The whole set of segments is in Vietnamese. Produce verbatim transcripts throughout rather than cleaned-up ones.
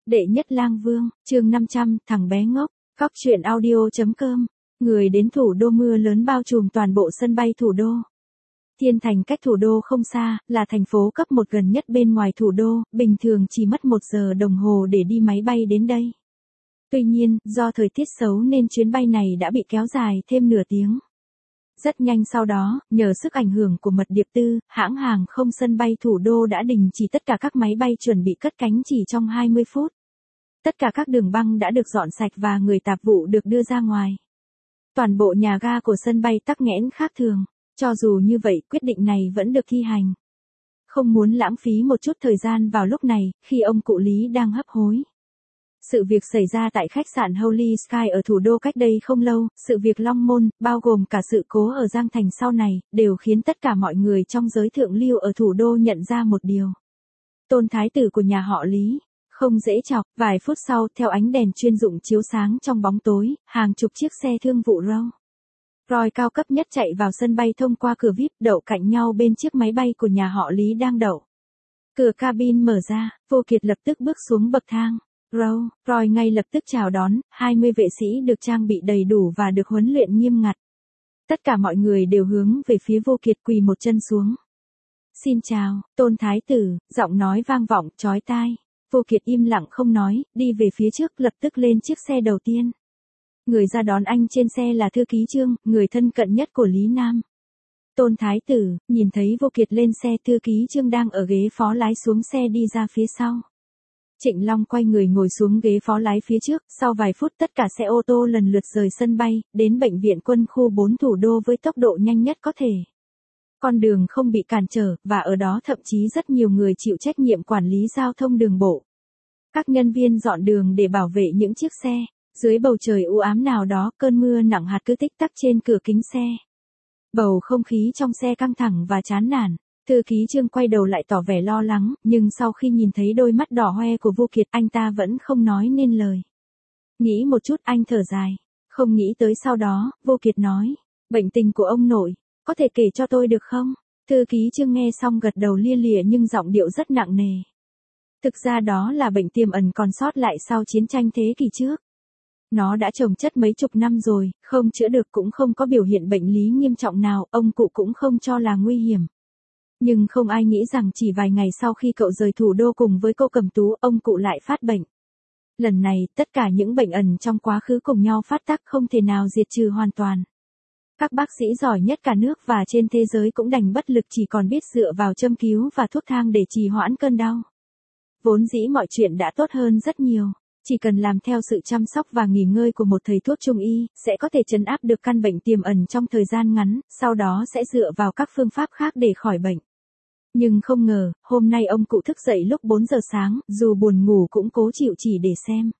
Đệ nhất lang vương, chương năm trăm, thằng bé ngốc, Cóc truyện audio.com, người đến thủ đô mưa lớn bao trùm toàn bộ sân bay thủ đô. Thiên Thành cách thủ đô không xa, là thành phố cấp một gần nhất bên ngoài thủ đô, bình thường chỉ mất một giờ đồng hồ để đi máy bay đến đây. Tuy nhiên, do thời tiết xấu nên chuyến bay này đã bị kéo dài thêm nửa tiếng. Rất nhanh sau đó, nhờ sức ảnh hưởng của mật điệp tư, hãng hàng không sân bay thủ đô đã đình chỉ tất cả các máy bay chuẩn bị cất cánh chỉ trong hai mươi phút. Tất cả các đường băng đã được dọn sạch và người tạp vụ được đưa ra ngoài. Toàn bộ nhà ga của sân bay tắc nghẽn khác thường, cho dù như vậy quyết định này vẫn được thi hành. Không muốn lãng phí một chút thời gian vào lúc này, khi ông cụ Lý đang hấp hối. Sự việc xảy ra tại khách sạn Holy Sky ở thủ đô cách đây không lâu, sự việc Long Môn, bao gồm cả sự cố ở Giang Thành sau này, đều khiến tất cả mọi người trong giới thượng lưu ở thủ đô nhận ra một điều. Tôn thái tử của nhà họ Lý, không dễ chọc, vài phút sau, theo ánh đèn chuyên dụng chiếu sáng trong bóng tối, hàng chục chiếc xe thương vụ Rolls Royce cao cấp nhất chạy vào sân bay thông qua cửa víp, đậu cạnh nhau bên chiếc máy bay của nhà họ Lý đang đậu. Cửa cabin mở ra, Vô Kiệt lập tức bước xuống bậc thang. Rolls Royce ngay lập tức chào đón, hai mươi vệ sĩ được trang bị đầy đủ và được huấn luyện nghiêm ngặt. Tất cả mọi người đều hướng về phía Vô Kiệt quỳ một chân xuống. Xin chào, Tôn thái tử, giọng nói vang vọng, chói tai. Vô Kiệt im lặng không nói, đi về phía trước lập tức lên chiếc xe đầu tiên. Người ra đón anh trên xe là thư ký Trương, người thân cận nhất của Lý Nam. Tôn thái tử, nhìn thấy Vô Kiệt lên xe, thư ký Trương đang ở ghế phó lái xuống xe đi ra phía sau. Trịnh Long quay người ngồi xuống ghế phó lái phía trước, sau vài phút tất cả xe ô tô lần lượt rời sân bay, đến bệnh viện quân khu bốn thủ đô với tốc độ nhanh nhất có thể. Con đường không bị cản trở, và ở đó thậm chí rất nhiều người chịu trách nhiệm quản lý giao thông đường bộ. Các nhân viên dọn đường để bảo vệ những chiếc xe. Dưới bầu trời u ám nào đó, cơn mưa nặng hạt cứ tích tắc trên cửa kính xe. Bầu không khí trong xe căng thẳng và chán nản. Thư ký Trương quay đầu lại tỏ vẻ lo lắng, nhưng sau khi nhìn thấy đôi mắt đỏ hoe của Vô Kiệt, anh ta vẫn không nói nên lời. Nghĩ một chút, anh thở dài. Không nghĩ tới sau đó, Vô Kiệt nói, bệnh tình của ông nội, có thể kể cho tôi được không? Thư ký Trương nghe xong gật đầu lia lịa nhưng giọng điệu rất nặng nề. Thực ra đó là bệnh tiềm ẩn còn sót lại sau chiến tranh thế kỷ trước. Nó đã chồng chất mấy chục năm rồi, không chữa được cũng không có biểu hiện bệnh lý nghiêm trọng nào, ông cụ cũng không cho là nguy hiểm. Nhưng không ai nghĩ rằng chỉ vài ngày sau khi cậu rời thủ đô cùng với cô Cẩm Tú, ông cụ lại phát bệnh. Lần này, tất cả những bệnh ẩn trong quá khứ cùng nhau phát tác không thể nào diệt trừ hoàn toàn. Các bác sĩ giỏi nhất cả nước và trên thế giới cũng đành bất lực, chỉ còn biết dựa vào châm cứu và thuốc thang để trì hoãn cơn đau. Vốn dĩ mọi chuyện đã tốt hơn rất nhiều. Chỉ cần làm theo sự chăm sóc và nghỉ ngơi của một thầy thuốc trung y, sẽ có thể trấn áp được căn bệnh tiềm ẩn trong thời gian ngắn, sau đó sẽ dựa vào các phương pháp khác để khỏi bệnh. Nhưng không ngờ, hôm nay ông cụ thức dậy lúc bốn giờ sáng, dù buồn ngủ cũng cố chịu chỉ để xem.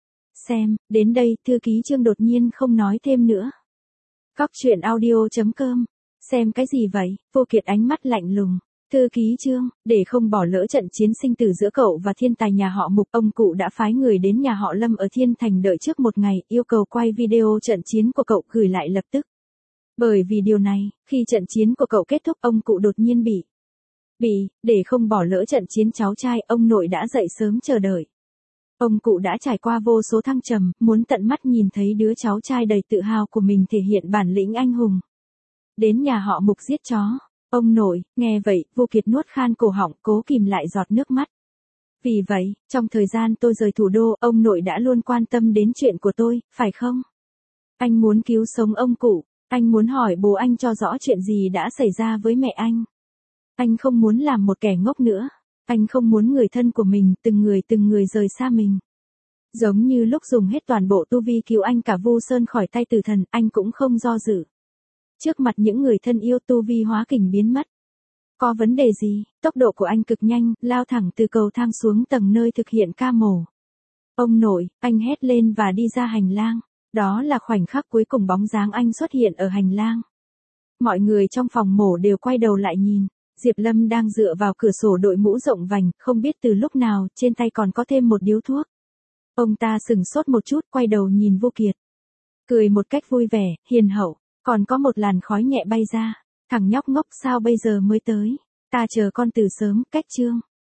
Xem, đến đây, thư ký Trương đột nhiên không nói thêm nữa. Cóc truyện audio.com, xem cái gì vậy? Vô Kiệt ánh mắt lạnh lùng. Thư ký Trương, để không bỏ lỡ trận chiến sinh tử giữa cậu và thiên tài nhà họ Mục, ông cụ đã phái người đến nhà họ Lâm ở Thiên Thành đợi trước một ngày, yêu cầu quay video trận chiến của cậu gửi lại lập tức. Bởi vì điều này, khi trận chiến của cậu kết thúc, ông cụ đột nhiên bị. Bị, để không bỏ lỡ trận chiến cháu trai, ông nội đã dậy sớm chờ đợi. Ông cụ đã trải qua vô số thăng trầm, muốn tận mắt nhìn thấy đứa cháu trai đầy tự hào của mình thể hiện bản lĩnh anh hùng. Đến nhà họ Mục giết chó. Ông nội, nghe vậy, Vô Kiệt nuốt khan cổ họng, cố kìm lại giọt nước mắt. Vì vậy, trong thời gian tôi rời thủ đô, ông nội đã luôn quan tâm đến chuyện của tôi, phải không? Anh muốn cứu sống ông cụ, anh muốn hỏi bố anh cho rõ chuyện gì đã xảy ra với mẹ anh. Anh không muốn làm một kẻ ngốc nữa, anh không muốn người thân của mình, từng người từng người rời xa mình. Giống như lúc dùng hết toàn bộ tu vi cứu anh cả Vu Sơn khỏi tay tử thần, anh cũng không do dự. Trước mặt những người thân yêu, tu vi hóa kình biến mất. Có vấn đề gì? Tốc độ của anh cực nhanh, lao thẳng từ cầu thang xuống tầng nơi thực hiện ca mổ. Ông nội, anh hét lên và đi ra hành lang. Đó là khoảnh khắc cuối cùng bóng dáng anh xuất hiện ở hành lang. Mọi người trong phòng mổ đều quay đầu lại nhìn. Diệp Lâm đang dựa vào cửa sổ đội mũ rộng vành, không biết từ lúc nào, trên tay còn có thêm một điếu thuốc. Ông ta sừng sốt một chút, quay đầu nhìn Vô Kiệt. Cười một cách vui vẻ, hiền hậu. Còn có một làn khói nhẹ bay ra. Thằng nhóc ngốc, sao bây giờ mới tới? Ta chờ con từ sớm, cách Trương.